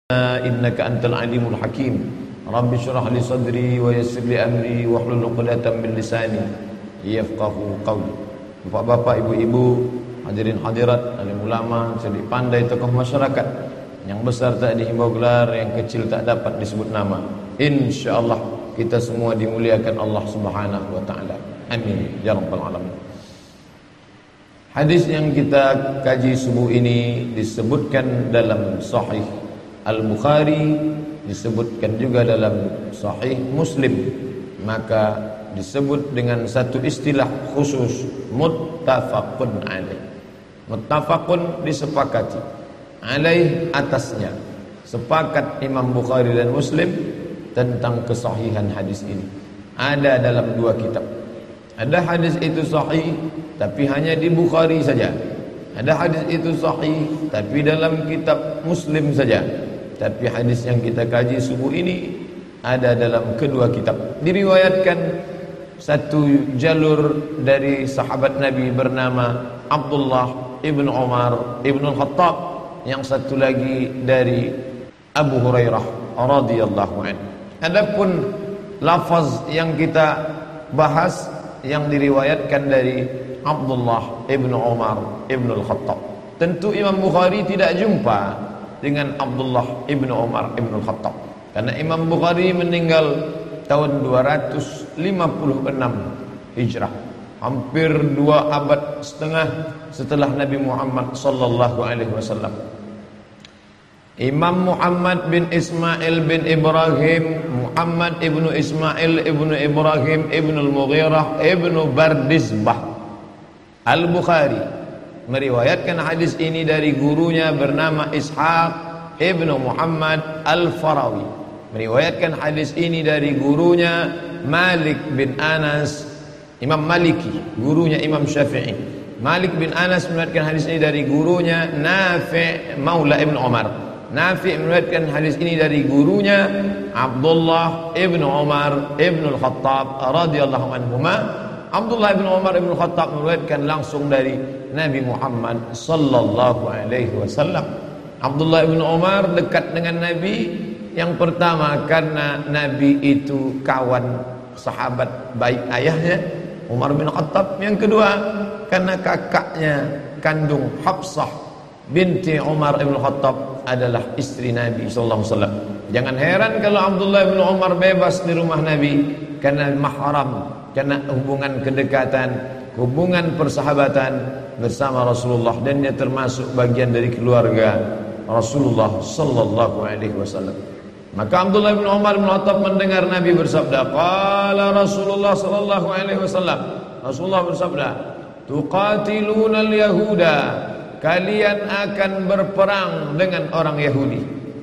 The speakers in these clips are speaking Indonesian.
Innaka antal alimul hakim. Rabbi syrah li sadri wa yassir li amri wahlul 'uqdatam min lisani yafqahu qawli. Bapak-bapak, ibu-ibu, hadirin hadirat, alim ulama, cerdik pandai, tokoh masyarakat, yang besar tak dihimbau gelar, yang kecil tak dapat disebut nama. Insyaallah kita semua dimuliakan Allah Subhanahu wa taala. Amin ya rabbal alamin. Hadis yang kita kaji subuh ini disebutkan dalam Sahih Al-Bukhari, disebutkan juga dalam Sahih Muslim, maka disebut dengan satu istilah khusus, muttafaqun alaih. Muttafaqun disepakati, alaih atasnya. Sepakat Imam Bukhari dan Muslim tentang kesahihan hadis ini. Ada dalam dua kitab. Ada hadis itu sahih tapi hanya di Bukhari saja. Ada hadis itu sahih tapi dalam kitab Muslim saja. Tapi hadis yang kita kaji subuh ini ada dalam kedua kitab. Diriwayatkan satu jalur dari sahabat Nabi bernama Abdullah ibn Umar ibn al-Khattab, yang satu lagi dari Abu Hurairah radhiyallahu anhu. Adapun lafaz yang kita bahas yang diriwayatkan dari Abdullah ibn Umar ibn al-Khattab, tentu Imam Bukhari tidak jumpa dengan Abdullah ibn Umar ibn al-Khattab, karena Imam Bukhari meninggal tahun 256 Hijrah, hampir 2 abad setengah setelah Nabi Muhammad sallallahu alaihi wasallam. Imam Muhammad bin Ismail bin Ibrahim, Muhammad ibnu Ismail ibnu Ibrahim ibnu al-Mughirah ibnu Bardizbah Al-Bukhari meriwayatkan hadis ini dari gurunya bernama Ishaq ibnu Muhammad Al-Farawi. Meriwayatkan hadis ini dari gurunya Malik bin Anas, Imam Maliki, gurunya Imam Syafi'i. Malik bin Anas meriwayatkan hadis ini dari gurunya Nafi' Maula ibn Umar. Nafi' meriwayatkan hadis ini dari gurunya Abdullah ibn Umar ibn al-Khattab radhiyallahu anhuma. Abdullah ibn Umar ibn al-Khattab meriwayatkan langsung dari Nabi Muhammad sallallahu alaihi wasallam. Abdullah ibn Umar dekat dengan Nabi yang pertama karena Nabi itu kawan sahabat baik ayahnya Umar bin Khattab. Yang kedua karena kakaknya kandung Hafsah binti Umar ibn Khattab adalah istri Nabi sallallahu alaihi wasallam. Jangan heran kalau Abdullah bin Umar bebas di rumah Nabi karena mahram, karena hubungan kedekatan, hubungan persahabatan bersama Rasulullah, dan dia termasuk bagian dari keluarga Rasulullah sallallahu alaihi wasallam. Maka Abdullah bin Umar bin Khattab mendengar Nabi bersabda, qala Rasulullah sallallahu alaihi wasallam, Rasulullah bersabda, tuqatiluna al-yahuda, kalian akan berperang dengan orang Yahudi.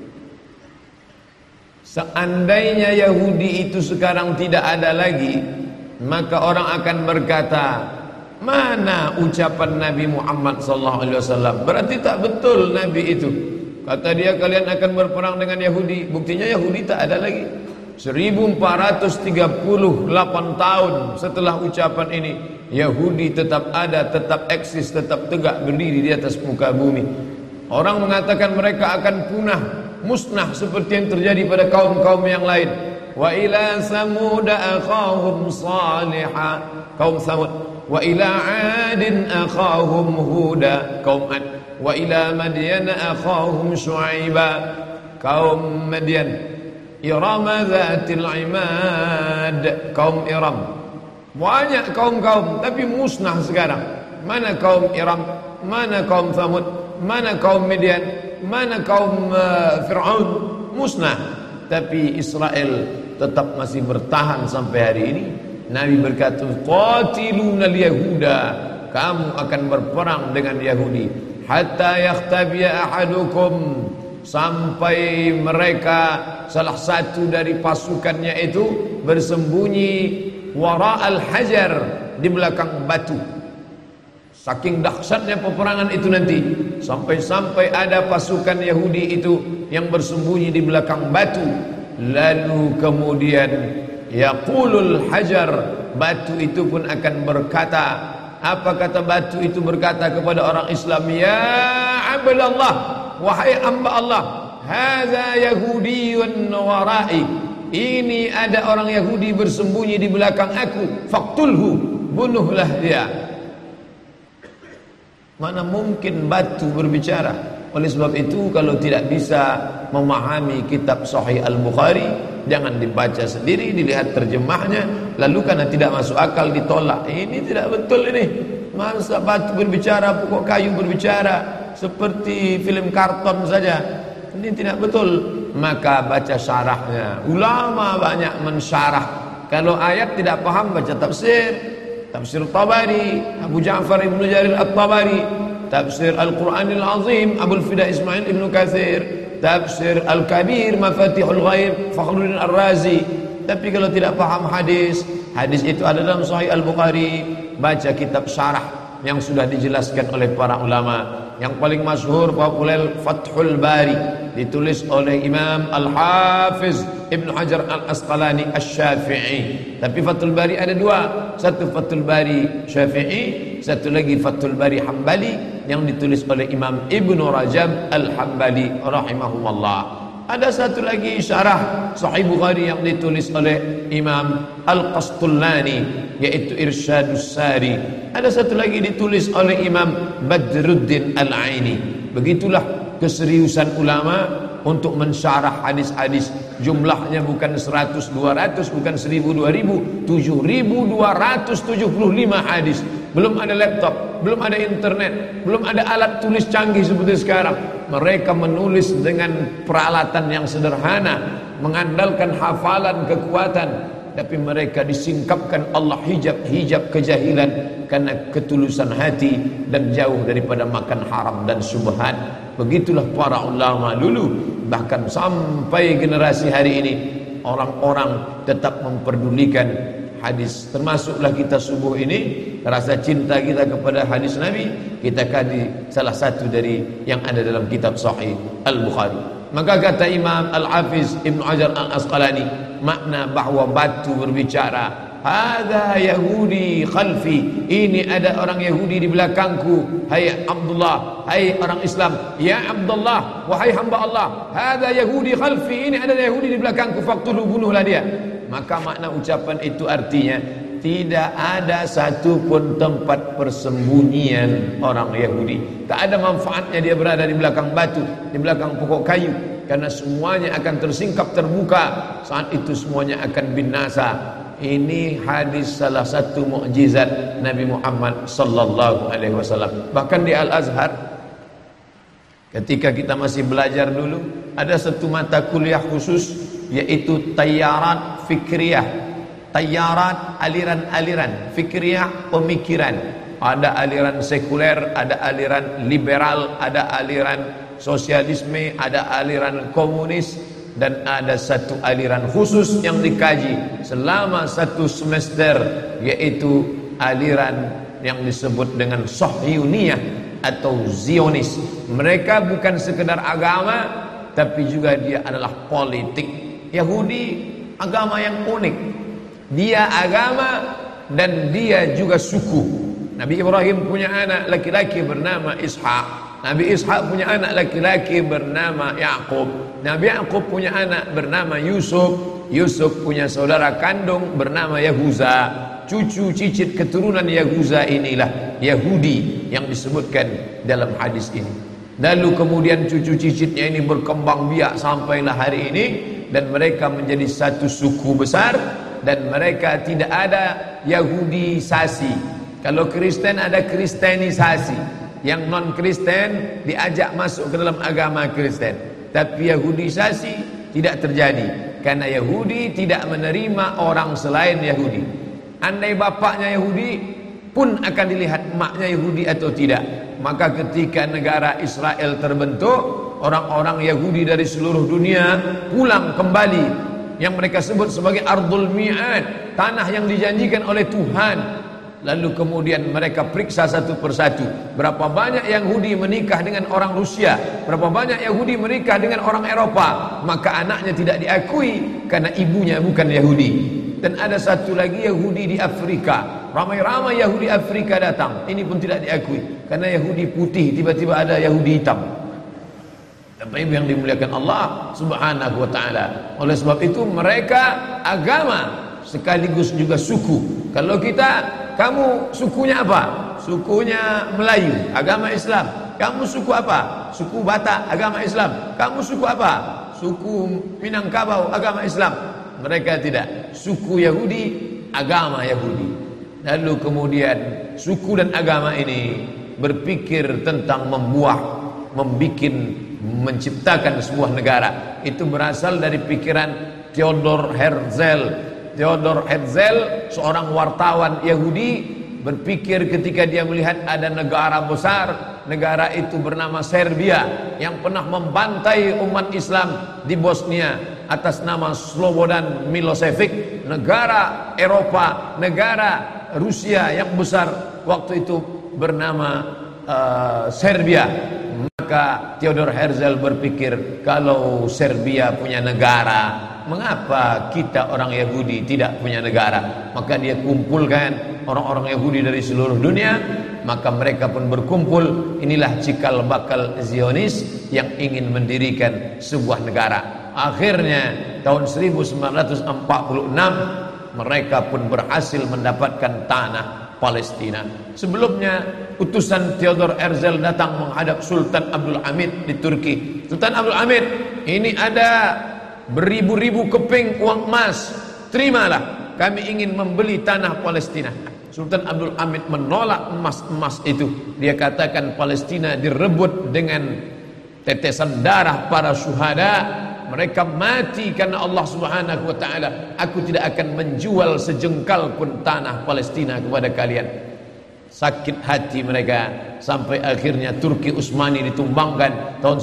Seandainya Yahudi itu sekarang tidak ada lagi, maka orang akan berkata, mana ucapan Nabi Muhammad sallallahu alaihi wasallam? Berarti tak betul Nabi itu. Kata dia kalian akan berperang dengan Yahudi. Buktinya Yahudi tak ada lagi. 1438 tahun setelah ucapan ini, Yahudi tetap ada, tetap eksis, tetap tegak berdiri di atas muka bumi. Orang mengatakan mereka akan punah, musnah seperti yang terjadi pada kaum-kaum yang lain. Wa ila samud akhahum salihah, kaum Samud. Wa ila adin akhahum huda, kaum Ad. Wa ila madyan akhahum syuaiba, kaum Madyan. Irama zatil imad, kaum Iram. Banyak kaum-kaum tapi musnah sekarang. Mana kaum Iram, mana kaum Samud, mana kaum Madyan, mana kaum Fir'aun, musnah. Tapi Israel tetap masih bertahan sampai hari ini. Nabi berkata, qatilunal yahuda, kamu akan berperang dengan Yahudi, hatta yakhtabiya ahadukum, sampai mereka salah satu dari pasukannya itu bersembunyi wara'al hajar, di belakang batu. Saking dahsyatnya peperangan itu nanti, sampai-sampai ada pasukan Yahudi itu yang bersembunyi di belakang batu. Lalu kemudian yaqulul hajar, batu itu pun akan berkata, apa kata batu itu berkata kepada orang Islam? Ya Abdallah, wahai hamba Allah, hadza yahudiyyun wara'i, ini ada orang Yahudi bersembunyi di belakang aku, faqtulhu, bunuhlah dia. Mana mungkin batu berbicara? Oleh sebab itu, kalau tidak bisa memahami kitab Sahih Al-Bukhari, jangan dibaca sendiri, dilihat terjemahnya, lalu karena tidak masuk akal ditolak. Ini tidak betul ini. Masa batu berbicara, pokok kayu berbicara, seperti film karton saja. Ini tidak betul. Maka baca syarahnya. Ulama banyak mensyarah. Kalau ayat tidak paham, baca tafsir. Tafsir Tabari, Abu Ja'far Ibn Jarir At-Tabari. Tafsir Al-Quranil Azim, Abul Fida Ismail Ibn Kathir. Tafsir Al-Kabir, Mafatihul Ghaib, Fakhruddin Ar-Razi. Tapi kalau tidak paham hadis, hadis itu ada dalam Sahih Al-Bukhari, baca kitab syarah yang sudah dijelaskan oleh para ulama. Yang paling masyhur populer Fathul Bari, ditulis oleh Imam Al-Hafiz Ibn Hajar Al-Asqalani Asy-Syafi'i. Tapi Fathul Bari ada dua, satu Fathul Bari Syafi'i, satu lagi Fathul Bari Hambali yang ditulis oleh Imam Ibn Rajab Al-Hambali rahimahumullah. Ada satu lagi syarah Sahih Bukhari yang ditulis oleh Imam Al-Qastullani, yaitu Irsyadus Sari. Ada satu lagi ditulis oleh Imam Badruddin Al-Aini. Begitulah keseriusan ulama untuk mensyarah hadis-hadis. Jumlahnya bukan 100, 200, bukan 1000, 2000, 7275 hadis. Belum ada laptop, belum ada internet, belum ada alat tulis canggih seperti sekarang. Mereka menulis dengan peralatan yang sederhana, mengandalkan hafalan kekuatan, tapi mereka disingkapkan Allah hijab kejahilan karena ketulusan hati dan jauh daripada makan haram dan syubhat. Begitulah para ulama dulu, bahkan sampai generasi hari ini orang-orang tetap memperdulikan hadis. Termasuklah kita subuh ini, rasa cinta kita kepada hadis Nabi, kita kaji salah satu dari yang ada dalam kitab Sahih Al-Bukhari. Maka kata Imam Al-Hafiz Ibn Hajar Al-Asqalani, makna bahwa batu berbicara, hadza Yahudi khalfi, ini ada orang Yahudi di belakangku. Hai Abdullah, hai orang Islam, ya Abdullah, wahai hamba Allah, hadza Yahudi khalfi, ini ada Yahudi di belakangku, faqtulu, bunuhlah dia. Maka makna ucapan itu artinya tidak ada satupun tempat persembunyian orang Yahudi. Tak ada manfaatnya dia berada di belakang batu, di belakang pokok kayu, karena semuanya akan tersingkap terbuka. Saat itu semuanya akan binasa. Ini hadis salah satu mukjizat Nabi Muhammad sallallahu alaihi wasallam. Bahkan di Al-Azhar, ketika kita masih belajar dulu, ada satu mata kuliah khusus, yaitu Tayyarat Fikriyah. Tayyarat, aliran-aliran, Fikriyah, pemikiran. Ada aliran sekuler, ada aliran liberal, ada aliran sosialisme, ada aliran komunis, dan ada satu aliran khusus yang dikaji selama satu semester, yaitu aliran yang disebut dengan Sahyuniyah atau Zionis. Mereka bukan sekedar agama, tapi juga dia adalah politik. Yahudi agama yang unik. Dia agama dan dia juga suku. Nabi Ibrahim punya anak laki-laki bernama Ishak. Nabi Ishak punya anak laki-laki bernama Yaqub. Nabi Yaqub punya anak bernama Yusuf. Yusuf punya saudara kandung bernama Yahuza. Cucu cicit keturunan Yahuza inilah Yahudi yang disebutkan dalam hadis ini. Lalu kemudian cucu cicitnya ini berkembang biak sampailah hari ini, dan mereka menjadi satu suku besar, dan mereka tidak ada Yahudisasi. Kalau Kristen ada Kristenisasi, yang non Kristen diajak masuk ke dalam agama Kristen. Tapi Yahudisasi tidak terjadi, karena Yahudi tidak menerima orang selain Yahudi. Andai bapaknya Yahudi pun akan dilihat maknya Yahudi atau tidak. Maka ketika negara Israel terbentuk, orang-orang Yahudi dari seluruh dunia pulang kembali, yang mereka sebut sebagai Ardul Mi'ad, tanah yang dijanjikan oleh Tuhan. Lalu kemudian mereka periksa satu persatu, berapa banyak Yahudi menikah dengan orang Rusia, berapa banyak Yahudi menikah dengan orang Eropa. Maka anaknya tidak diakui karena ibunya bukan Yahudi. Dan ada satu lagi Yahudi di Afrika, ramai-ramai Yahudi Afrika datang, ini pun tidak diakui karena Yahudi putih, tiba-tiba ada Yahudi hitam. Bapak Ibu yang dimuliakan Allah Subhanahu wa taala. Oleh sebab itu mereka agama sekaligus juga suku. Kalau kita, kamu sukunya apa? Sukunya Melayu, agama Islam. Kamu suku apa? Suku Batak, agama Islam. Kamu suku apa? Suku Minangkabau, agama Islam. Mereka tidak. Suku Yahudi, agama Yahudi. Lalu kemudian suku dan agama ini berpikir tentang menciptakan sebuah negara. Itu berasal dari pikiran Theodor Herzl. Theodor Herzl, seorang wartawan Yahudi, berpikir ketika dia melihat ada negara besar, negara itu bernama Serbia, yang pernah membantai umat Islam di Bosnia atas nama Slobodan Milosevic, negara Eropa, negara Rusia yang besar waktu itu bernama Serbia. Maka Theodor Herzl berpikir, kalau Serbia punya negara, mengapa kita orang Yahudi tidak punya negara? Maka dia kumpulkan orang-orang Yahudi dari seluruh dunia. Maka mereka pun berkumpul. Inilah cikal bakal Zionis yang ingin mendirikan sebuah negara. Akhirnya tahun 1946 mereka pun berhasil mendapatkan tanah Palestina. Sebelumnya utusan Theodor Herzl datang menghadap Sultan Abdul Hamid di Turki. Sultan Abdul Hamid, ini ada beribu-ribu keping uang emas, terimalah, kami ingin membeli tanah Palestina. Sultan Abdul Hamid menolak emas-emas itu. Dia katakan Palestina direbut dengan tetesan darah para syuhada. Mereka mati karena Allah Subhanahu wa taala. Aku tidak akan menjual sejengkal pun tanah Palestina kepada kalian. Sakit hati mereka sampai akhirnya Turki Utsmani ditumbangkan tahun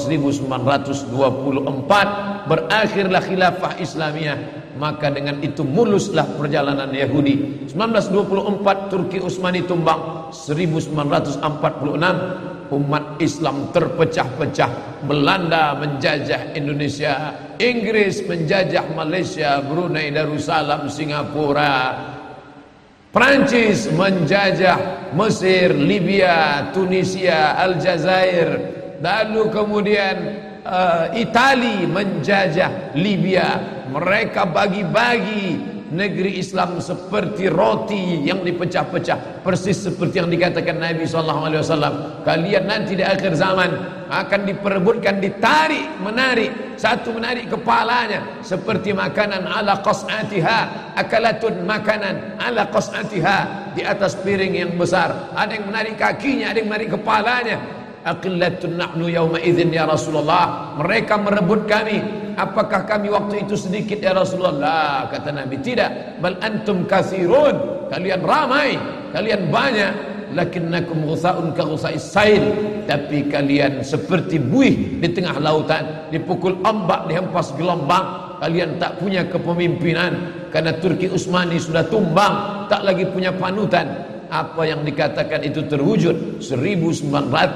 1924. Berakhirlah khilafah Islamiyah. Maka dengan itu muluslah perjalanan Yahudi. 1924 Turki Utsmani tumbang. 1946 umat Islam terpecah-pecah. Belanda menjajah Indonesia, Inggris menjajah Malaysia, Brunei Darussalam, Singapura, Prancis menjajah Mesir, Libya, Tunisia, Aljazair. Lalu kemudian Itali menjajah Libya. Mereka bagi-bagi negeri Islam seperti roti yang dipecah-pecah, persis seperti yang dikatakan Nabi SAW. Kalian nanti di akhir zaman akan diperebutkan, ditarik, menarik, satu menarik kepalanya seperti makanan ala qas'atiha, akalatun makanan ala qas'atiha, di atas piring yang besar. Ada yang menarik kakinya, ada yang menarik kepalanya. Aqillatun nahnu yawma idzin ya Rasulullah. Mereka merebut kami. Apakah kami waktu itu sedikit ya Rasulullah? Kata Nabi, tidak. Bal antum katsirun. Kalian ramai, kalian banyak. Lakinnakum ghusaun ka ghusais sail. Tapi kalian seperti buih di tengah lautan, dipukul ombak, dihempas gelombang. Kalian tak punya kepemimpinan karena Turki Utsmani sudah tumbang, tak lagi punya panutan. Apa yang dikatakan itu terwujud 1946.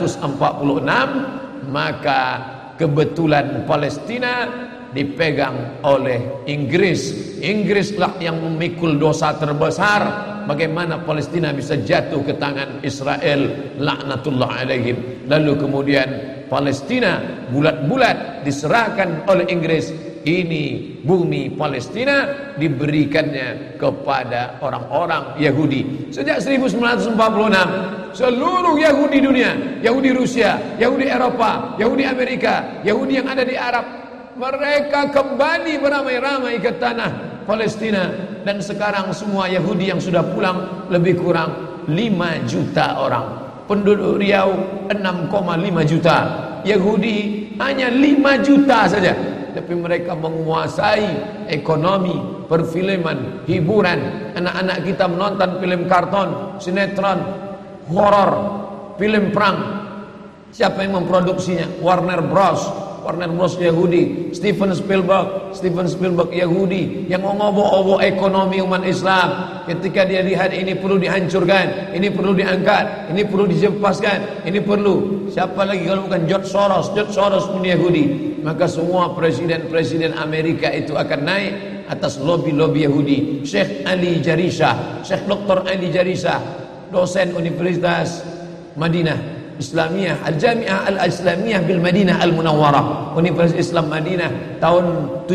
Maka kebetulan Palestina dipegang oleh Inggris. Inggrislah yang memikul dosa terbesar. Bagaimana Palestina bisa jatuh ke tangan Israel, laknatullah alaihim. Lalu kemudian Palestina bulat-bulat diserahkan oleh Inggris. Ini bumi Palestina diberikannya kepada orang-orang Yahudi. Sejak 1946 seluruh Yahudi dunia, Yahudi Rusia, Yahudi Eropa, Yahudi Amerika, Yahudi yang ada di Arab, mereka kembali beramai-ramai ke tanah Palestina. Dan sekarang semua Yahudi yang sudah pulang lebih kurang 5 juta orang. Penduduk Riau 6,5 juta. Yahudi hanya 5 juta saja. Tapi mereka menguasai ekonomi, perfilman, hiburan. Anak-anak kita menonton film karton, sinetron, horor, film perang. Siapa yang memproduksinya? Warner Bros. Warner Bros Yahudi. Steven Spielberg Yahudi yang mengobo-obo ekonomi umat Islam. Ketika dia lihat ini perlu dihancurkan, ini perlu diangkat, ini perlu dijempaskan, ini perlu. Siapa lagi kalau bukan George Soros? George Soros pun Yahudi. Maka semua presiden-presiden Amerika itu akan naik atas lobby-lobby Yahudi. Syekh Ali Jarisah, Syekh Dr. Ali Jarisah, dosen Universitas Madinah, Islamiyah, Al-Jami'ah Al-Islamiyah bil Madinah Al-Munawwarah, Universitas Islam Madinah tahun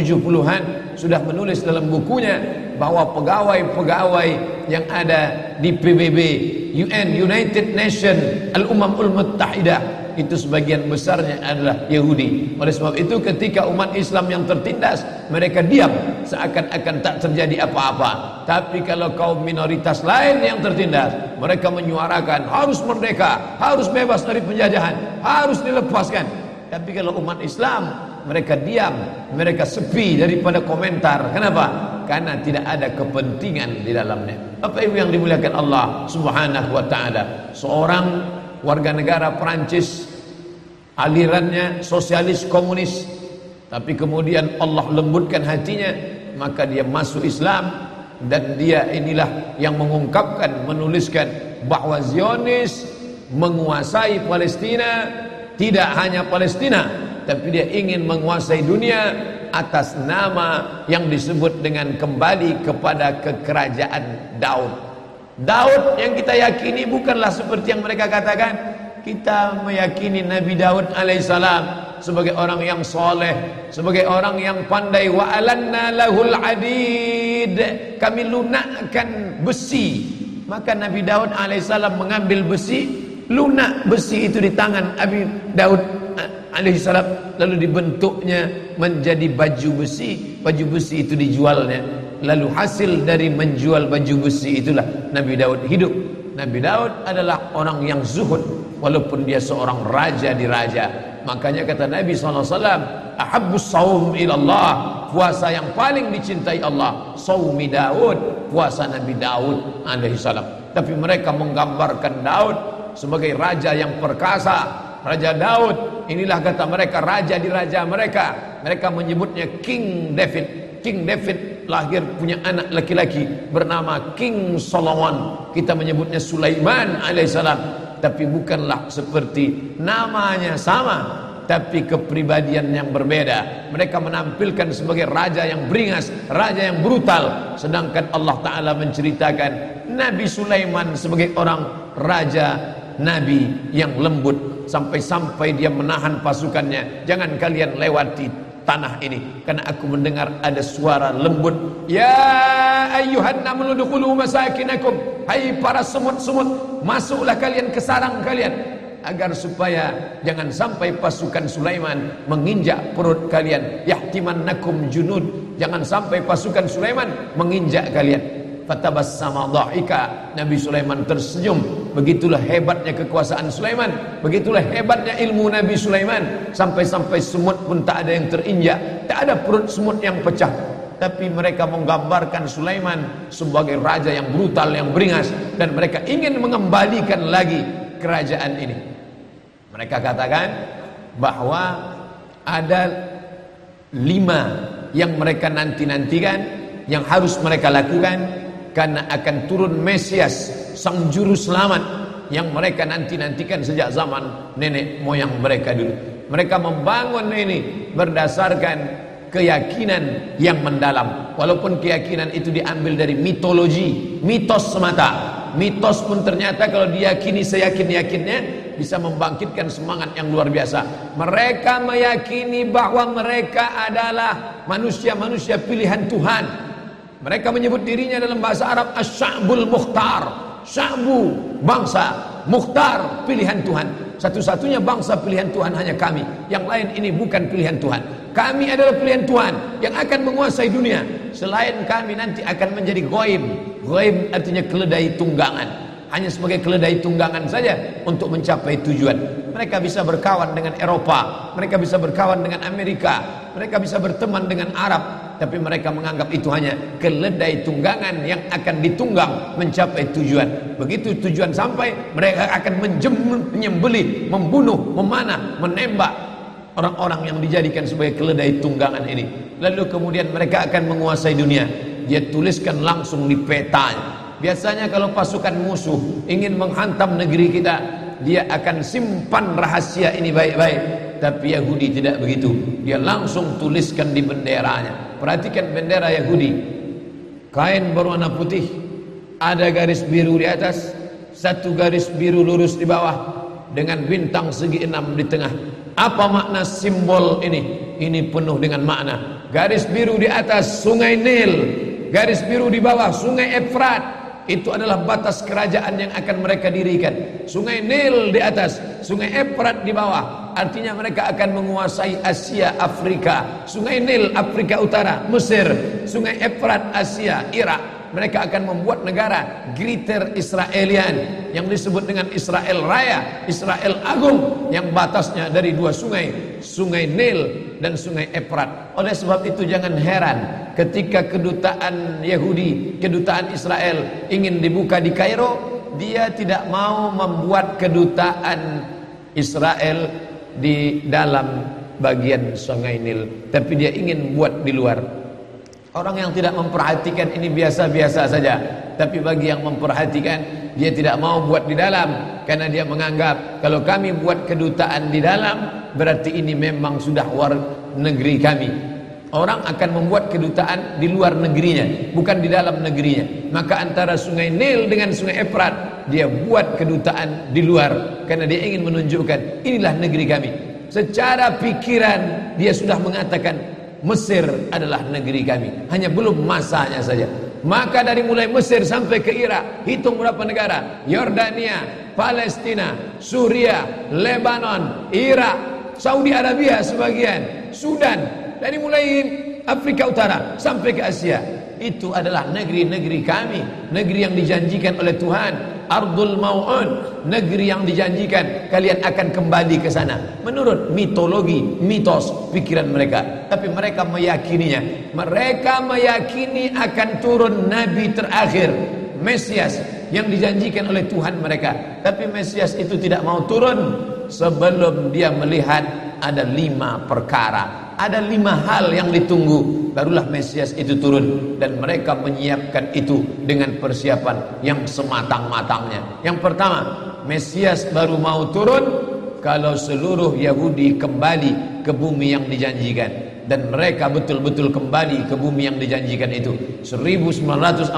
70-an sudah menulis dalam bukunya bahwa pegawai-pegawai yang ada di PBB, UN, United Nation, Al-Umamul Muttahidah, itu sebagian besarnya adalah Yahudi. Oleh sebab itu ketika umat Islam yang tertindas, mereka diam seakan-akan tak terjadi apa-apa. Tapi kalau kaum minoritas lain yang tertindas, mereka menyuarakan harus merdeka, harus bebas dari penjajahan, harus dilepaskan. Tapi kalau umat Islam, mereka diam, mereka sepi daripada komentar. Kenapa? Karena tidak ada kepentingan di dalamnya. Apa itu yang dimuliakan Allah Subhanahu wa taala? Seorang warga negara Perancis, alirannya sosialis komunis, tapi kemudian Allah lembutkan hatinya, maka dia masuk Islam, dan dia inilah yang mengungkapkan, menuliskan bahwa Zionis menguasai Palestina. Tidak hanya Palestina, tapi dia ingin menguasai dunia atas nama yang disebut dengan kembali kepada kekerajaan Daud. Daud yang kita yakini bukanlah seperti yang mereka katakan. Kita meyakini Nabi Daud alaihissalam sebagai orang yang soleh, sebagai orang yang pandai. Wa alanna lahul hadid, kami lunakkan besi. Maka Nabi Daud alaihissalam mengambil besi, lunak besi itu di tangan Nabi Daud alaihissalam, lalu dibentuknya menjadi baju besi. Baju besi itu dijualnya, lalu hasil dari menjual baju besi itulah Nabi Daud hidup. Nabi Daud adalah orang yang zuhud, walaupun dia seorang raja di raja. Makanya kata Nabi SAW, ahabbus saum ilallah, puasa yang paling dicintai Allah saumi Daud, puasa Nabi Daud alaihissalam. Tapi mereka menggambarkan Daud sebagai raja yang perkasa. Raja Daud, inilah kata mereka raja di raja mereka. Mereka menyebutnya King David. King David lahir punya anak laki-laki bernama King Solomon. Kita menyebutnya Sulaiman alaihissalam. Tapi bukanlah seperti namanya sama, tapi kepribadian yang berbeda. Mereka menampilkan sebagai raja yang beringas, raja yang brutal. Sedangkan Allah Ta'ala menceritakan Nabi Sulaiman sebagai orang raja, nabi yang lembut. Sampai-sampai dia menahan pasukannya, jangan kalian lewati tanah ini, karena aku mendengar ada suara lembut. Ya ayyuhan namun udkhulu masakinakum, hai para semut-semut, masuklah kalian ke sarang kalian, agar supaya jangan sampai pasukan Sulaiman menginjak perut kalian. Yahtimannakum junud, jangan sampai pasukan Sulaiman menginjak kalian. Fatabassama dhahika, Nabi Sulaiman tersenyum. Begitulah hebatnya kekuasaan Sulaiman, begitulah hebatnya ilmu Nabi Sulaiman. Sampai-sampai semut pun tak ada yang terinjak, tak ada perut semut yang pecah. Tapi mereka menggambarkan Sulaiman sebagai raja yang brutal, yang beringas, dan mereka ingin mengembalikan lagi kerajaan ini. Mereka katakan bahwa ada 5 yang mereka nanti-nantikan, yang harus mereka lakukan, karena akan turun Mesias, sang juru selamat, yang mereka nanti-nantikan sejak zaman nenek moyang mereka dulu. Mereka membangun ini berdasarkan keyakinan yang mendalam. Walaupun keyakinan itu diambil dari mitologi, mitos semata. Mitos pun ternyata kalau diyakini seyakin-yakinnya bisa membangkitkan semangat yang luar biasa. Mereka meyakini bahwa mereka adalah manusia-manusia pilihan Tuhan. Mereka menyebut dirinya dalam bahasa Arab Asy-Sya'bul Mukhtar. Sya'bu, bangsa, Mukhtar, pilihan Tuhan. Satu-satunya bangsa pilihan Tuhan hanya kami. Yang lain ini bukan pilihan Tuhan. Kami adalah pilihan Tuhan yang akan menguasai dunia. Selain kami nanti akan menjadi ghaib. Ghaib artinya keledai tunggangan. Hanya sebagai keledai tunggangan saja untuk mencapai tujuan. Mereka bisa berkawan dengan Eropa, mereka bisa berkawan dengan Amerika, mereka bisa berteman dengan Arab, tapi mereka menganggap itu hanya keledai tunggangan yang akan ditunggang mencapai tujuan. Begitu tujuan sampai, mereka akan menyembelih, membunuh, memanah, menembak orang-orang yang dijadikan sebagai keledai tunggangan ini. Lalu kemudian mereka akan menguasai dunia. Dia tuliskan langsung di petanya. Biasanya kalau pasukan musuh ingin menghantam negeri kita, dia akan simpan rahasia ini baik-baik. Tapi Yahudi tidak begitu. Dia langsung tuliskan di benderanya. Perhatikan bendera Yahudi. Kain berwarna putih, ada garis biru di atas, satu garis biru lurus di bawah. dengan bintang segi 6 di tengah. Apa makna simbol ini? Ini penuh dengan makna. Garis biru di atas Sungai Nil, garis biru di bawah Sungai Efrat. Itu adalah batas kerajaan yang akan mereka dirikan. Sungai Nil di atas, Sungai Efrat di bawah. Artinya mereka akan menguasai Asia, Afrika. Sungai Nil Afrika Utara, Mesir. Sungai Efrat Asia, Irak. Mereka akan membuat negara Greater Israelian yang disebut dengan Israel Raya, Israel Agung, yang batasnya dari 2 sungai, Sungai Nil dan Sungai Efrat. Oleh sebab itu jangan heran ketika kedutaan Yahudi, kedutaan Israel ingin dibuka di Kairo, dia tidak mau membuat kedutaan Israel di dalam bagian Sungai Nil, tapi dia ingin buat di luar. Orang yang tidak memperhatikan ini biasa-biasa saja, tapi bagi yang memperhatikan, dia tidak mau buat di dalam, karena dia menganggap kalau kami buat kedutaan di dalam, berarti ini memang sudah war negeri kami. Orang akan membuat kedutaan di luar negerinya, bukan di dalam negerinya. Maka antara Sungai Nil dengan Sungai Efrat, dia buat kedutaan di luar, karena dia ingin menunjukkan inilah negeri kami. Secara pikiran dia sudah mengatakan Mesir adalah negeri kami, hanya belum masanya saja. Maka dari mulai Mesir sampai ke Irak, hitung berapa negara: Yordania, Palestina, Suria, Lebanon, Irak, Saudi Arabia sebagian, Sudan, dari mulai Afrika Utara sampai ke Asia. Itu adalah negeri-negeri kami, negeri yang dijanjikan oleh Tuhan. Ardul Mau'un, negeri yang dijanjikan kalian akan kembali ke sana. Menurut mitologi, mitos, pikiran mereka. Tapi mereka meyakininya. Mereka meyakini akan turun Nabi terakhir, Mesias, yang dijanjikan oleh Tuhan mereka. Tapi Mesias itu tidak mau turun sebelum dia melihat ada 5 perkara. Ada 5 hal yang ditunggu, barulah Mesias itu turun. Dan mereka menyiapkan itu dengan persiapan yang sematang-matangnya. Yang pertama, Mesias baru mau turun kalau seluruh Yahudi kembali ke bumi yang dijanjikan. Dan mereka betul-betul kembali ke bumi yang dijanjikan itu. 1946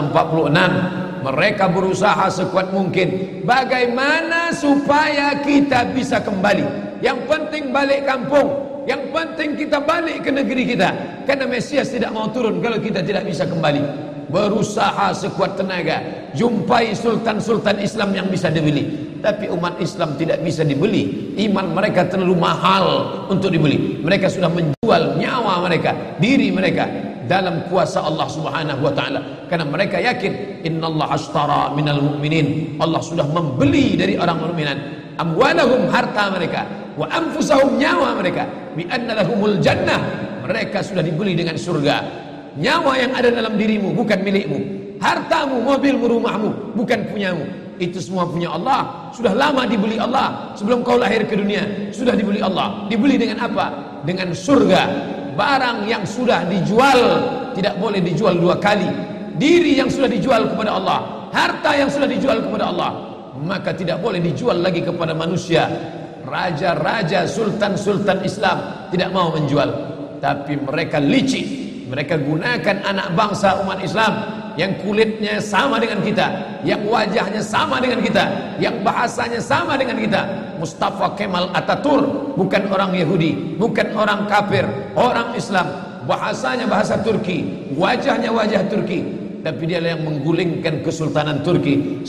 mereka berusaha sekuat mungkin, bagaimana supaya kita bisa kembali. Yang penting balik kampung, yang penting kita balik ke negeri kita, karena Mesias tidak mau turun kalau kita tidak bisa kembali. Berusaha sekuat tenaga, jumpai sultan-sultan Islam yang bisa dibeli. Tapi umat Islam tidak bisa dibeli. Iman mereka terlalu mahal untuk dibeli. Mereka sudah menjual nyawa mereka, diri mereka dalam kuasa Allah Subhanahu wa taala. Karena mereka yakin innallaha ashtara minal mu'minin, Allah sudah membeli dari orang mukminin amwalahum, harta mereka, wa anfusahum, nyawa mereka, bi anna lahumul jannah, mereka sudah dibeli dengan surga. Nyawa yang ada dalam dirimu bukan milikmu, hartamu, mobilmu, rumahmu bukan punyamu. Itu semua punya Allah. Sudah lama dibeli Allah. Sebelum kau lahir ke dunia sudah dibeli Allah. Dibeli dengan apa? Dengan surga. Barang yang sudah dijual tidak boleh dijual 2 kali. Diri yang sudah dijual kepada Allah, harta yang sudah dijual kepada Allah, maka tidak boleh dijual lagi kepada manusia. Raja-raja, sultan-sultan Islam tidak mau menjual. Tapi mereka licik. Mereka gunakan anak bangsa umat Islam yang kulitnya sama dengan kita, yang wajahnya sama dengan kita, yang bahasanya sama dengan kita. Mustafa Kemal Atatürk bukan orang Yahudi, bukan orang kafir, orang Islam. Bahasanya bahasa Turki, wajahnya wajah Turki, tapi dia yang menggulingkan kesultanan Turki.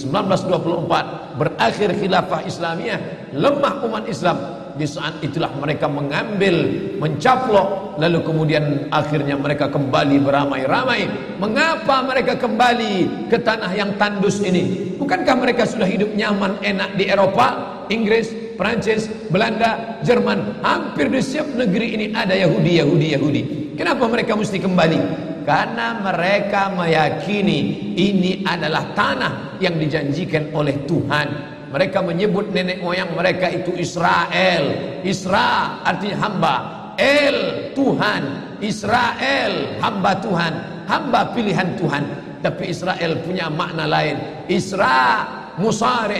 1924 berakhir khilafah Islamiyah, lemah umat Islam. Di saat itulah mereka mengambil, mencaplok, lalu kemudian akhirnya mereka kembali beramai-ramai. Mengapa mereka kembali ke tanah yang tandus ini? Bukankah mereka sudah hidup nyaman, enak di Eropa, Inggris, Prancis, Belanda, Jerman? Hampir di setiap negeri ini ada Yahudi. Kenapa mereka mesti kembali? Karena mereka meyakini ini adalah tanah yang dijanjikan oleh Tuhan. Mereka menyebut nenek moyang mereka itu Israel. Isra artinya hamba, El Tuhan. Israel hamba Tuhan, hamba pilihan Tuhan. Tapi Israel punya makna lain. Isra musari,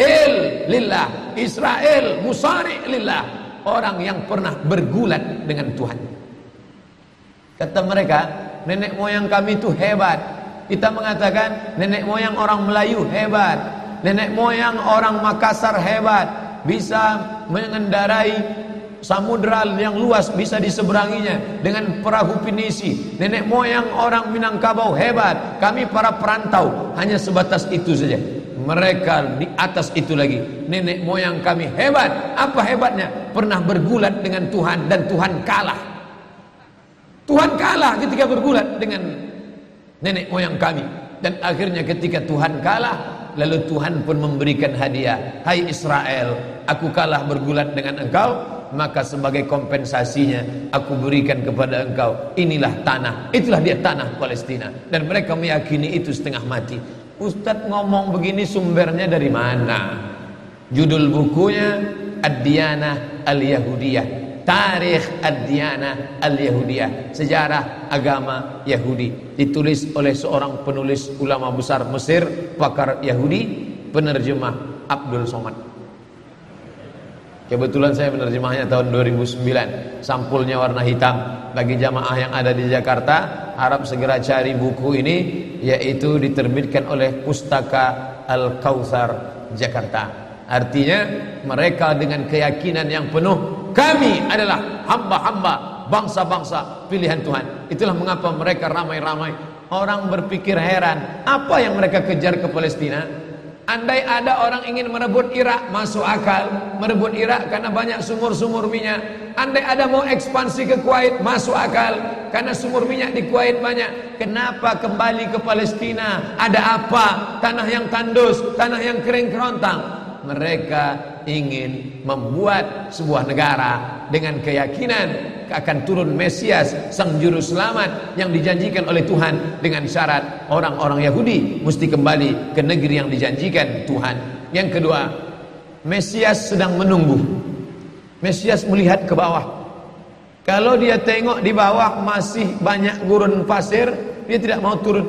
El lillah. Israel musari lillah, orang yang pernah bergulat dengan Tuhan. Kata mereka, nenek moyang kami itu hebat. Kita mengatakan nenek moyang orang Melayu hebat, nenek moyang orang Makassar hebat, bisa mengendarai samudra yang luas, bisa diseberanginya dengan perahu pinisi. Nenek moyang orang Minangkabau hebat, kami para perantau hanya sebatas itu saja. Mereka di atas itu lagi. Nenek moyang kami hebat. Apa hebatnya? Pernah bergulat dengan Tuhan dan Tuhan kalah. Tuhan kalah ketika bergulat dengan nenek moyang kami. Dan akhirnya ketika Tuhan kalah, lalu Tuhan pun memberikan hadiah. Hai Israel, aku kalah bergulat dengan engkau, maka sebagai kompensasinya aku berikan kepada engkau inilah tanah. Itulah dia tanah Palestina. Dan mereka meyakini itu setengah mati. Ustadz ngomong begini sumbernya dari mana? Judul bukunya Ad-Diyanah Al-Yahudiyah, Tarikh Ad-Diyanah Al-Yahudiyah, sejarah agama Yahudi, ditulis oleh seorang penulis ulama besar Mesir, pakar Yahudi, penerjemah Abdul Somad. Kebetulan saya menerjemahnya tahun 2009. Sampulnya warna hitam. Bagi jamaah yang ada di Jakarta, harap segera cari buku ini, yaitu diterbitkan oleh Pustaka Al-Kautsar Jakarta. Artinya mereka dengan keyakinan yang penuh, kami adalah hamba-hamba, bangsa-bangsa pilihan Tuhan. Itulah mengapa mereka ramai-ramai. Orang berpikir heran, apa yang mereka kejar ke Palestina? Andai ada orang ingin merebut Irak, masuk akal. Merebut Irak karena banyak sumur-sumur minyak. Andai ada mau ekspansi ke Kuwait, masuk akal. Karena sumur minyak di Kuwait banyak. Kenapa kembali ke Palestina? Ada apa? Tanah yang tandus, tanah yang kering kerontang. Mereka ingin membuat sebuah negara dengan keyakinan akan turun Mesias, sang juru selamat yang dijanjikan oleh Tuhan, dengan syarat orang-orang Yahudi mesti kembali ke negeri yang dijanjikan Tuhan. Yang kedua, Mesias sedang menunggu. Mesias melihat ke bawah. Kalau dia tengok di bawah masih banyak gurun pasir, dia tidak mau turun.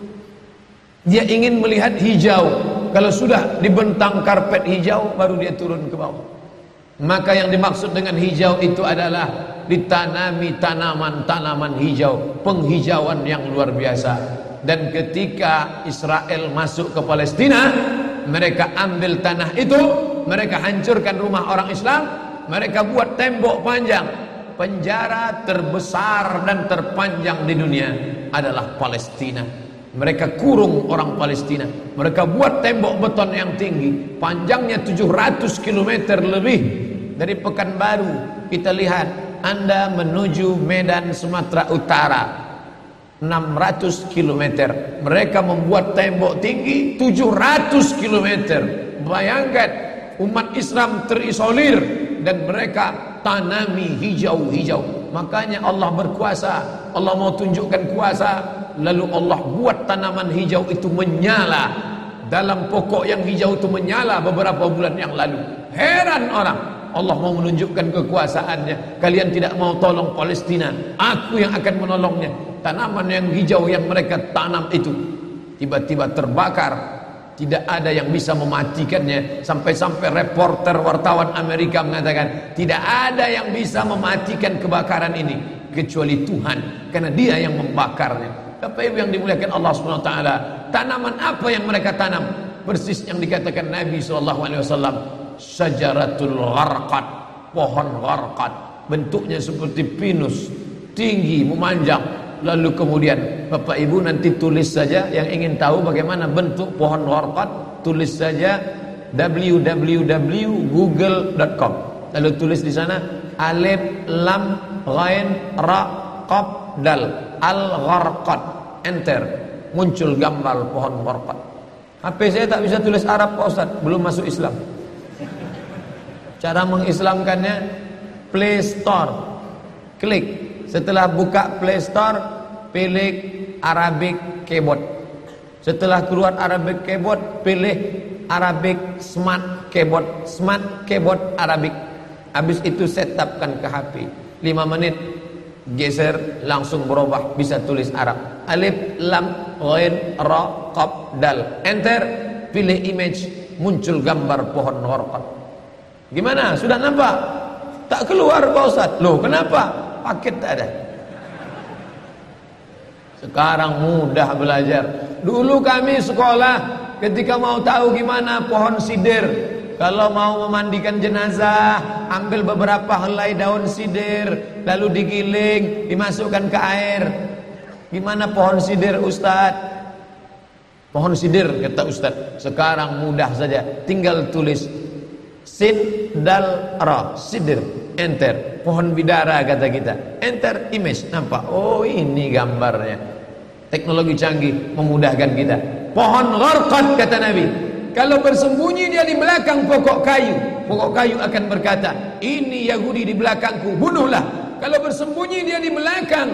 Dia ingin melihat hijau. Kalau sudah dibentang karpet hijau, baru dia turun ke bawah. Maka yang dimaksud dengan hijau itu adalah ditanami tanaman-tanaman hijau, penghijauan yang luar biasa. Dan ketika Israel masuk ke Palestina, mereka ambil tanah itu, mereka hancurkan rumah orang Islam, mereka buat tembok panjang. Penjara terbesar dan terpanjang di dunia adalah Palestina. Mereka kurung orang Palestina. Mereka buat tembok beton yang tinggi, panjangnya 700 km lebih. Dari Pekanbaru kita lihat, Anda menuju Medan Sumatera Utara 600 km. Mereka membuat tembok tinggi 700 km. Bayangkan, umat Islam terisolir dan mereka tanami hijau-hijau. Makanya Allah berkuasa. Allah mau tunjukkan kuasa, lalu Allah buat tanaman hijau itu menyala. Dalam pokok yang hijau itu menyala beberapa bulan yang lalu. Heran orang, Allah mau menunjukkan kekuasaannya. Kalian tidak mau tolong Palestina, aku yang akan menolongnya. Tanaman yang hijau yang mereka tanam itu tiba-tiba terbakar. Tidak ada yang bisa mematikannya. Sampai-sampai reporter wartawan Amerika mengatakan, tidak ada yang bisa mematikan kebakaran ini kecuali Tuhan, karena Dia yang membakarnya. Bapak Ibu yang dimuliakan Allah SWT, tanaman apa yang mereka tanam? Persis yang dikatakan Nabi SAW, syajaratul gharqad, pohon gharqad, bentuknya seperti pinus, tinggi, memanjang. Lalu kemudian Bapak Ibu nanti tulis saja, yang ingin tahu bagaimana bentuk pohon gharqad, tulis saja www.google.com. Lalu tulis di sana alif lam ghain ra qaf dal al-gharqad, enter, muncul gambar pohon gharqad. HP saya tak bisa tulis Arab Pak Ustaz, belum masuk Islam. Cara mengislamkannya, Play Store, klik. Setelah buka Play Store, pilih Arabic Keyboard. Setelah keluar Arabic Keyboard, pilih Arabic Smart Keyboard. Smart Keyboard Arabic. Habis itu setupkan ke HP. 5 menit, geser, langsung berubah, bisa tulis Arab. Alif, lam, ghain, ra, qaf, dal. Enter, pilih image, muncul gambar pohon gharqad. Gimana? Sudah nampak? Tak keluar Pak Ustaz. Loh, kenapa? Paket tak ada. Sekarang mudah belajar. Dulu kami sekolah, ketika mau tahu gimana pohon sidir, Kalau mau memandikan jenazah, ambil beberapa helai daun sidir, lalu digiling, dimasukkan ke air. Gimana pohon sidir, Ustaz? Pohon sidir, kata Ustaz, sekarang mudah saja, tinggal tulis sin dal ra, sidir, enter. Pohon bidara kata kita, enter image, nampak. Oh, ini gambarnya. Teknologi canggih memudahkan kita. Pohon gharqad, kata Nabi, kalau bersembunyi dia di belakang pokok kayu akan berkata, ini Yahudi di belakangku, bunuhlah. Kalau bersembunyi dia di belakang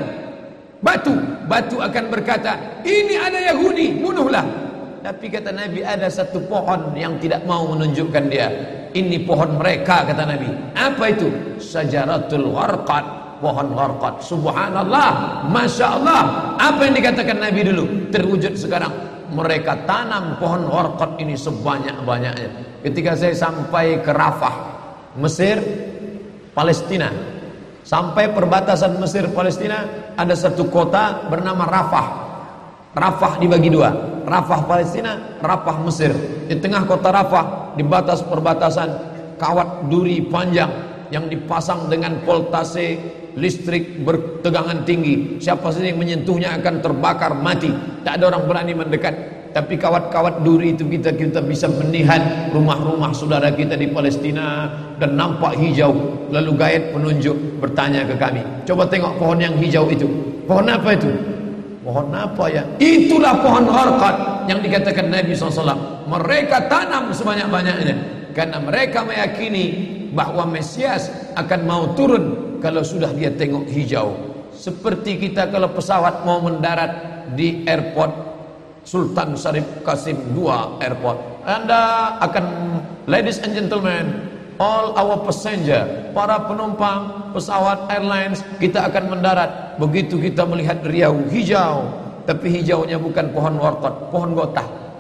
batu akan berkata, ini ada Yahudi, bunuhlah. Tapi kata Nabi, ada satu pohon yang tidak mau menunjukkan dia. Ini pohon mereka, kata Nabi. Apa itu? Syajaratul gharqad, pohon gharqad. Subhanallah, Masya Allah. Apa yang dikatakan Nabi dulu terwujud sekarang. Mereka tanam pohon gharqad ini sebanyak-banyaknya. Ketika saya sampai ke Rafah, Mesir, Palestina, sampai perbatasan Mesir Palestina, ada satu kota bernama Rafah. Rafah dibagi dua, Rafah Palestina, Rafah Mesir. Di tengah kota Rafah, di batas perbatasan, kawat duri panjang yang dipasang dengan voltase listrik bertegangan tinggi. Siapa saja yang menyentuhnya akan terbakar mati. Tak ada orang berani mendekat. Tapi kawat-kawat duri itu kita bisa melihat rumah-rumah saudara kita di Palestina dan nampak hijau. Lalu gaib penunjuk bertanya ke kami, coba tengok pohon yang hijau itu. Pohon apa itu? Pohon apa ya? Itulah pohon gharqad yang dikatakan Nabi SAW. Mereka tanam sebanyak-banyaknya karena mereka meyakini bahwa Mesias akan mau turun kalau sudah dia tengok hijau. Seperti kita kalau pesawat mau mendarat di airport Sultan Syarif Qasim II airport, Anda akan, ladies and gentlemen, all our passenger, para penumpang pesawat airlines, kita akan mendarat. Begitu kita melihat riau hijau, tapi hijaunya bukan pohon gharqad, pohon gotah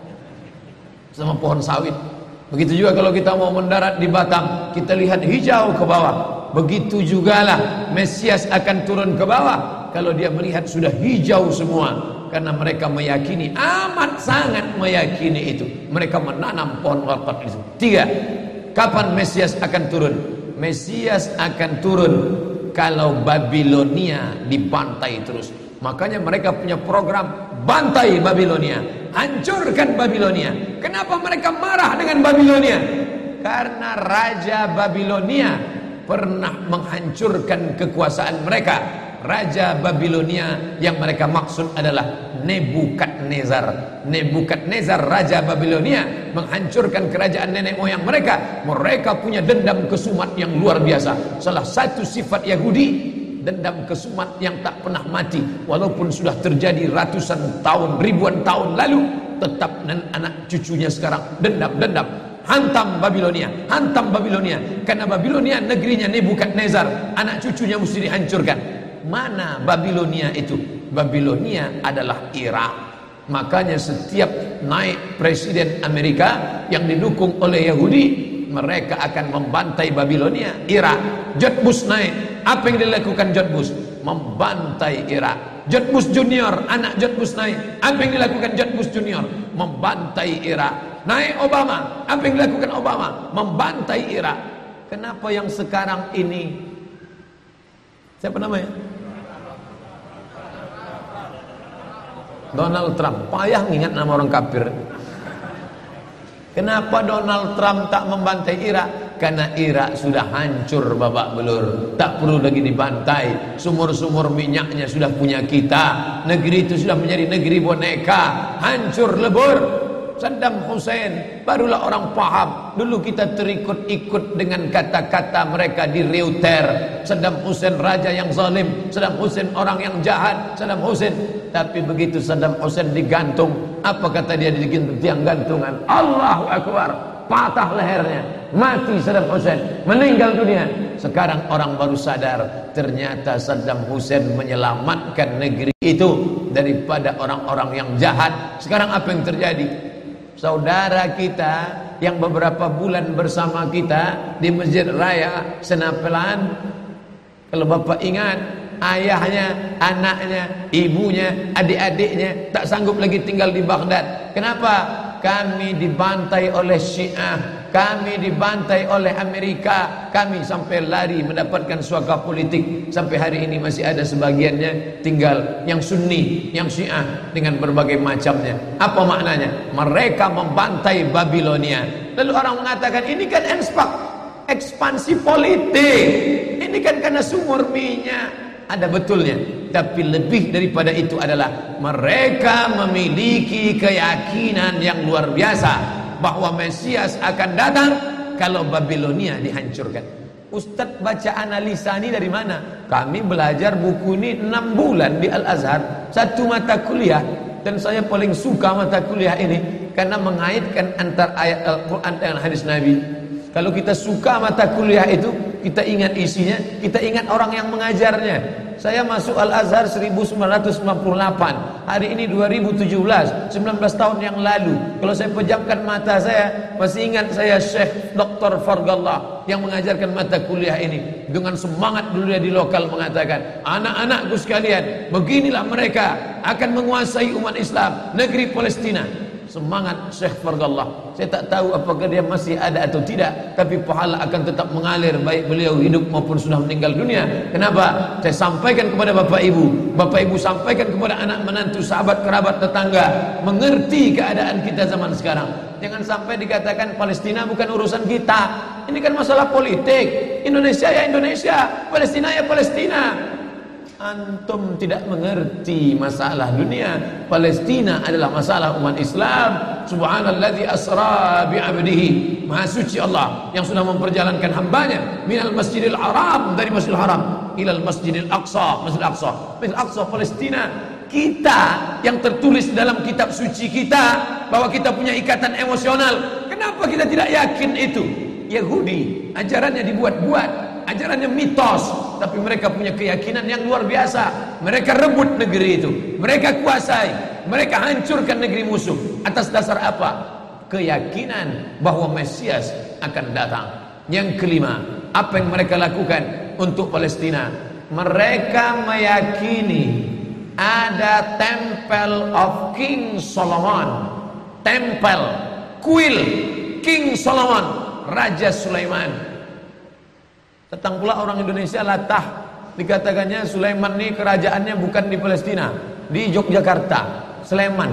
sama pohon sawit. Begitu juga kalau kita mau mendarat di Batam, kita lihat hijau ke bawah. Begitu jugalah Mesias akan turun ke bawah kalau dia melihat sudah hijau semua. Karena mereka meyakini, amat sangat meyakini itu. Mereka menanam pohon gharqad itu. 3. Kapan Mesias akan turun? Mesias akan turun kalau Babilonia dibantai terus. Makanya mereka punya program bantai Babilonia, hancurkan Babilonia. Kenapa mereka marah dengan Babilonia? Karena Raja Babilonia pernah menghancurkan kekuasaan mereka. Raja Babilonia yang mereka maksud adalah Nebukadnezar. Nebukadnezar Raja Babilonia menghancurkan kerajaan nenek moyang mereka. Mereka punya dendam kesumat yang luar biasa. Salah satu sifat Yahudi, dendam kesumat yang tak pernah mati. Walaupun sudah terjadi ratusan tahun, ribuan tahun lalu, tetap anak cucunya sekarang dendam. Hantam Babilonia, hantam Babilonia. Karena Babilonia negerinya Nebukadnezar, anak cucunya mesti dihancurkan. Mana Babilonia itu? Babilonia adalah Irak. Makanya setiap naik presiden Amerika yang didukung oleh Yahudi, mereka akan membantai Babilonia, Irak. George Bush naik, apa yang dilakukan George Bush? Membantai Irak. George Bush Junior, anak George Bush naik, apa yang dilakukan George Bush Junior? Membantai Irak. Naik Obama, apa yang dilakukan Obama? Membantai Irak. Kenapa yang sekarang ini, siapa namanya? Donald Trump. Payah ngingat nama orang kafir. Kenapa Donald Trump tak membantai Irak? Karena Irak sudah hancur babak belur, tak perlu lagi dibantai. Sumur-sumur minyaknya sudah punya kita. Negeri itu sudah menjadi negeri boneka, hancur lebur. Saddam Hussein barulah orang paham. Dulu kita terikut-ikut dengan kata-kata mereka di Reuter. Saddam Hussein raja yang zalim, Saddam Hussein orang yang jahat, Saddam Hussein. Tapi begitu Saddam Hussein digantung, apa kata dia di tiang gantungan? Allahu Akbar, patah lehernya, mati Saddam Hussein, meninggal dunia. Sekarang orang baru sadar, ternyata Saddam Hussein menyelamatkan negeri itu daripada orang-orang yang jahat. Sekarang apa yang terjadi? Saudara kita yang beberapa bulan bersama kita di Masjid Raya Senapelan, kalau Bapak ingat, ayahnya, anaknya, ibunya, adik-adiknya tak sanggup lagi tinggal di Baghdad. Kenapa? Kami dibantai oleh Syiah, kami dibantai oleh Amerika, kami sampai lari mendapatkan suaka politik. Sampai hari ini masih ada sebagiannya tinggal yang Sunni, yang Syiah dengan berbagai macamnya. Apa maknanya? Mereka membantai Babilonia. Lalu orang mengatakan ini kan ekspansi politik, ini kan karena sumur minyak. Ada betulnya, tapi lebih daripada itu adalah mereka memiliki keyakinan yang luar biasa bahwa Mesias akan datang kalau Babilonia dihancurkan. Ustadz baca analisa ini dari mana? Kami belajar buku ini 6 bulan di Al-Azhar, satu mata kuliah, dan saya paling suka mata kuliah ini karena mengaitkan antara ayat Al-Quran dengan hadis Nabi. Kalau kita suka mata kuliah itu, kita ingat isinya, kita ingat orang yang mengajarnya. Saya masuk Al-Azhar 1998. Hari ini 2017, 19 tahun yang lalu. Kalau saya pejamkan mata saya, masih ingat saya Syekh Dr. Fargallah yang mengajarkan mata kuliah ini. Dengan semangat dulu dia di lokal mengatakan, anak-anakku sekalian, beginilah mereka akan menguasai umat Islam, negeri Palestina. Semangat Syekh Fargallah. Saya tak tahu apakah dia masih ada atau tidak, tapi pahala akan tetap mengalir baik beliau hidup maupun sudah meninggal dunia. Kenapa? Saya sampaikan kepada Bapak Ibu sampaikan kepada anak menantu, sahabat, kerabat, tetangga, mengerti keadaan kita zaman sekarang. Jangan sampai dikatakan Palestina bukan urusan kita. Ini kan masalah politik. Indonesia ya Indonesia, Palestina ya Palestina. Antum tidak mengerti masalah dunia. Palestina adalah masalah umat Islam. Subhanalladzi asra bi'abdihi. Maha suci Allah yang sudah memperjalankan hambanya minal masjidil haram, dari masjidil haram ilal masjidil aqsa, masjidil aqsa, masjidil aqsa Palestina. Kita yang tertulis dalam kitab suci kita bahwa kita punya ikatan emosional. Kenapa kita tidak yakin itu? Yahudi ajarannya dibuat-buat, ajarannya mitos, tapi mereka punya keyakinan yang luar biasa. Mereka rebut negeri itu, mereka kuasai, mereka hancurkan negeri musuh. Atas dasar apa? Keyakinan bahwa Mesias akan datang. Yang kelima, apa yang mereka lakukan untuk Palestina? Mereka meyakini ada Temple of King Solomon, tempel, kuil King Solomon, Raja Sulaiman. Datang pula orang Indonesia latah, dikatakannya Sulaiman ini kerajaannya bukan di Palestina, di Yogyakarta, Sleman.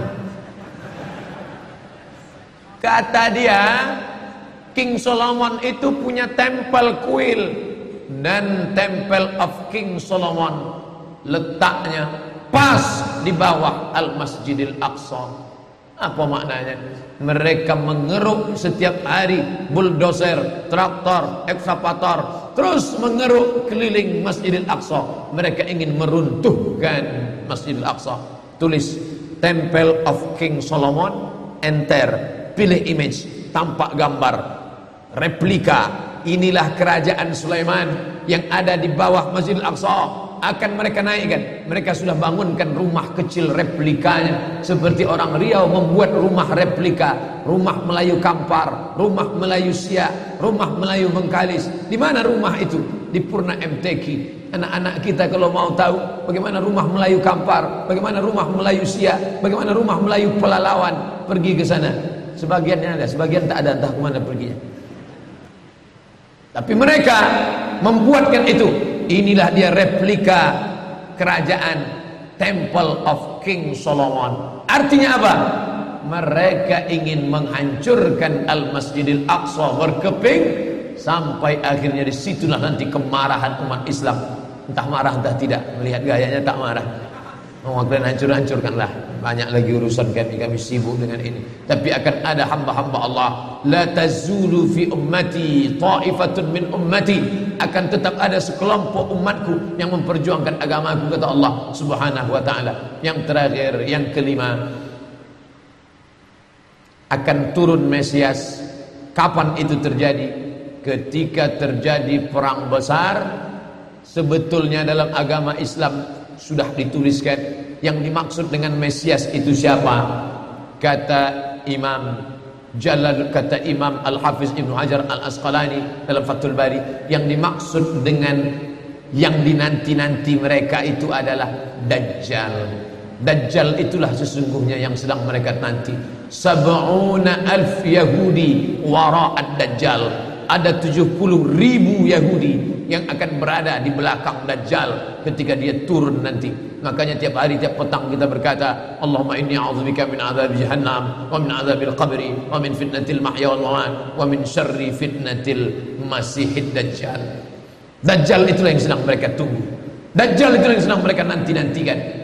Kata dia, King Solomon itu punya tempel kuil, dan Temple of King Solomon letaknya pas di bawah Al-Masjidil Aqsa. Apa maknanya? Mereka mengeruk setiap hari bulldozer, traktor, ekskavator, terus mengeruk keliling Masjidil Aqsa. Mereka ingin meruntuhkan Masjidil Aqsa. Tulis Temple of King Solomon, enter, pilih image, tampak gambar, replika. Inilah kerajaan Sulaiman yang ada di bawah Masjidil Aqsa. Akan mereka naikkan. Mereka sudah bangunkan rumah kecil replikanya, seperti orang Riau membuat rumah replika, rumah Melayu Kampar, rumah Melayu Siak, rumah Melayu Bengkalis. Di mana rumah itu? Di Purna MTQ. Anak-anak kita kalau mau tahu bagaimana rumah Melayu Kampar, bagaimana rumah Melayu Siak, bagaimana rumah Melayu Pelalawan, pergi ke sana. Sebagiannya ada, sebagian tak ada, entah kemana perginya. Tapi mereka membuatkan itu. Inilah dia replika kerajaan Temple of King Solomon. Artinya apa? Mereka ingin menghancurkan Al-Masjidil Aqsa berkeping, sampai akhirnya disitulah nanti kemarahan umat Islam. Entah marah entah tidak, melihat gayanya tak marah. Kalian hancurkanlah. Banyak lagi urusan kami sibuk dengan ini. Tapi akan ada hamba-hamba Allah. La tazulu fi ummati ta'ifatun min ummati. Akan tetap ada sekelompok umatku yang memperjuangkan agamaku, kata Allah Subhanahu wa ta'ala. Yang terakhir, yang kelima, akan turun Mesias. Kapan itu terjadi? Ketika terjadi perang besar. Sebetulnya dalam agama Islam sudah dituliskan yang dimaksud dengan Mesias itu siapa. Kata Imam Al-Hafiz Ibnu Hajar Al-Asqalani dalam Fathul Bari, yang dimaksud dengan yang dinanti-nanti mereka itu adalah Dajjal. Dajjal itulah sesungguhnya yang sedang mereka nanti. 70.000 Yahudi wara'ad Dajjal. Ada 70.000 Yahudi yang akan berada di belakang Dajjal ketika dia turun nanti. Makanya tiap hari, tiap petang kita berkata, Allahumma inni a'udzubika min adzabi jahannam wa min adzabil qabri wa min fitnatil mahya wal mamat wa min syarri fitnatil masihid Dajjal. Dajjal itulah yang sedang mereka tunggu. Dajjal itulah yang sedang mereka nanti-nantikan.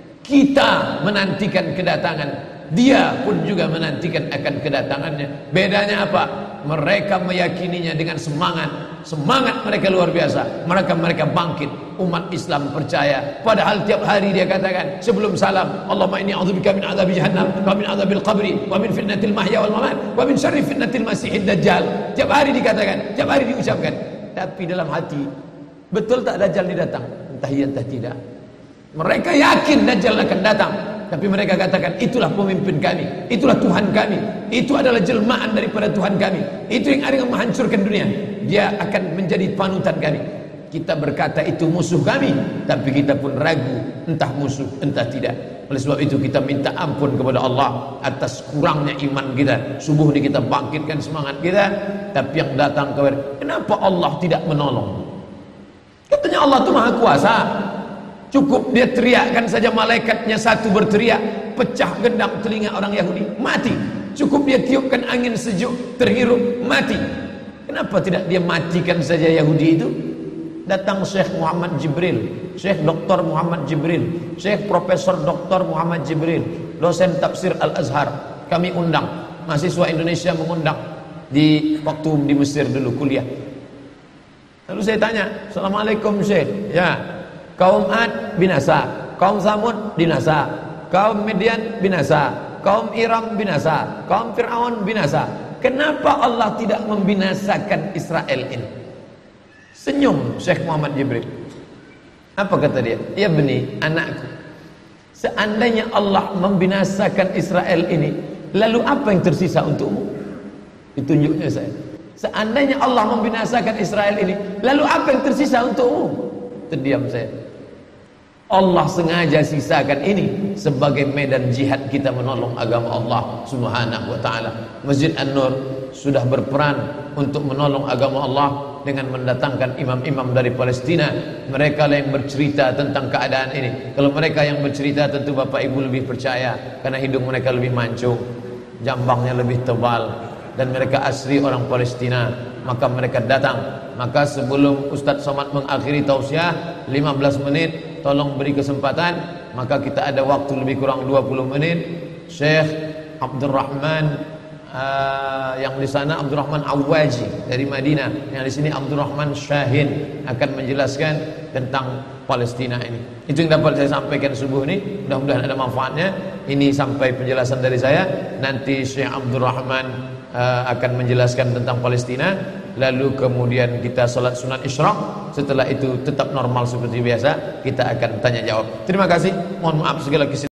Kita menantikan kedatangan, dia pun juga menantikan akan kedatangannya. Bedanya apa? Mereka meyakininya dengan semangat. Semangat mereka luar biasa. Mereka bangkit. Umat Islam percaya. Padahal tiap hari dia katakan sebelum salam, Allahumma inni a'udzubika min adzabi jahannam wa min adzabil qabri wa min fitnatil mahya wal mamat wa min syarri fitnatil masihid dajjal. Tiap hari dikatakan, tiap hari diucapkan. Tapi dalam hati, betul tak Dajjal ini datang? Entah iya entah tidak. Mereka yakin Dajjal akan datang, tapi mereka katakan itulah pemimpin kami, itulah Tuhan kami, itu adalah jelmaan daripada Tuhan kami, itu yang akan menghancurkan dunia, dia akan menjadi panutan kami. Kita berkata itu musuh kami, tapi kita pun ragu entah musuh entah tidak. Oleh sebab itu kita minta ampun kepada Allah atas kurangnya iman kita. Subuh ini kita bangkitkan semangat kita, tapi yang datang kepada, kenapa Allah tidak menolong? Katanya Allah itu maha kuasa. Cukup dia teriakkan saja, malaikatnya satu berteriak, pecah gendang telinga orang Yahudi, mati. Cukup dia tiupkan angin sejuk, terhirup, mati. Kenapa tidak dia matikan saja Yahudi itu? Datang Syekh Muhammad Jibril, Syekh Dr. Muhammad Jibril, Syekh Profesor Dr. Muhammad Jibril, dosen tafsir Al-Azhar. Kami undang, mahasiswa Indonesia mengundang di waktu di Mesir dulu kuliah. Lalu saya tanya, Assalamualaikum Syekh. Ya, kaum Ad binasa, kaum Samud binasa, kaum Midian binasa, kaum Iram binasa, kaum Fir'aun binasa. Kenapa Allah tidak membinasakan Israel ini? Senyum Syekh Muhammad Jibril. Apa kata dia? Ya beni, anakku, seandainya Allah membinasakan Israel ini, lalu apa yang tersisa untukmu? Ditunjuknya saya. Seandainya Allah membinasakan Israel ini, lalu apa yang tersisa untukmu? Terdiam saya. Allah sengaja sisakan ini sebagai medan jihad kita menolong agama Allah Subhanahu wa taala. Masjid An-Nur sudah berperan untuk menolong agama Allah dengan mendatangkan imam-imam dari Palestina. Mereka lah yang bercerita tentang keadaan ini. Kalau mereka yang bercerita, tentu Bapak Ibu lebih percaya, karena hidung mereka lebih mancung, jambangnya lebih tebal, dan mereka asli orang Palestina. Maka mereka datang. Maka sebelum Ustadz Somad mengakhiri tausiah 15 menit, tolong beri kesempatan. Maka kita ada waktu lebih kurang 20 menit. Syekh Abdurrahman yang di sana Abdurrahman Awaji dari Madinah, yang di sini Abdurrahman Syahin akan menjelaskan tentang Palestina ini. Itu yang dapat saya sampaikan subuh ini. Mudah-mudahan ada manfaatnya. Ini sampai penjelasan dari saya. Nanti Syekh Abdurrahman akan menjelaskan tentang Palestina. Lalu kemudian kita salat sunat isyraq. Setelah itu tetap normal seperti biasa, kita akan tanya jawab. Terima kasih. Mohon maaf segala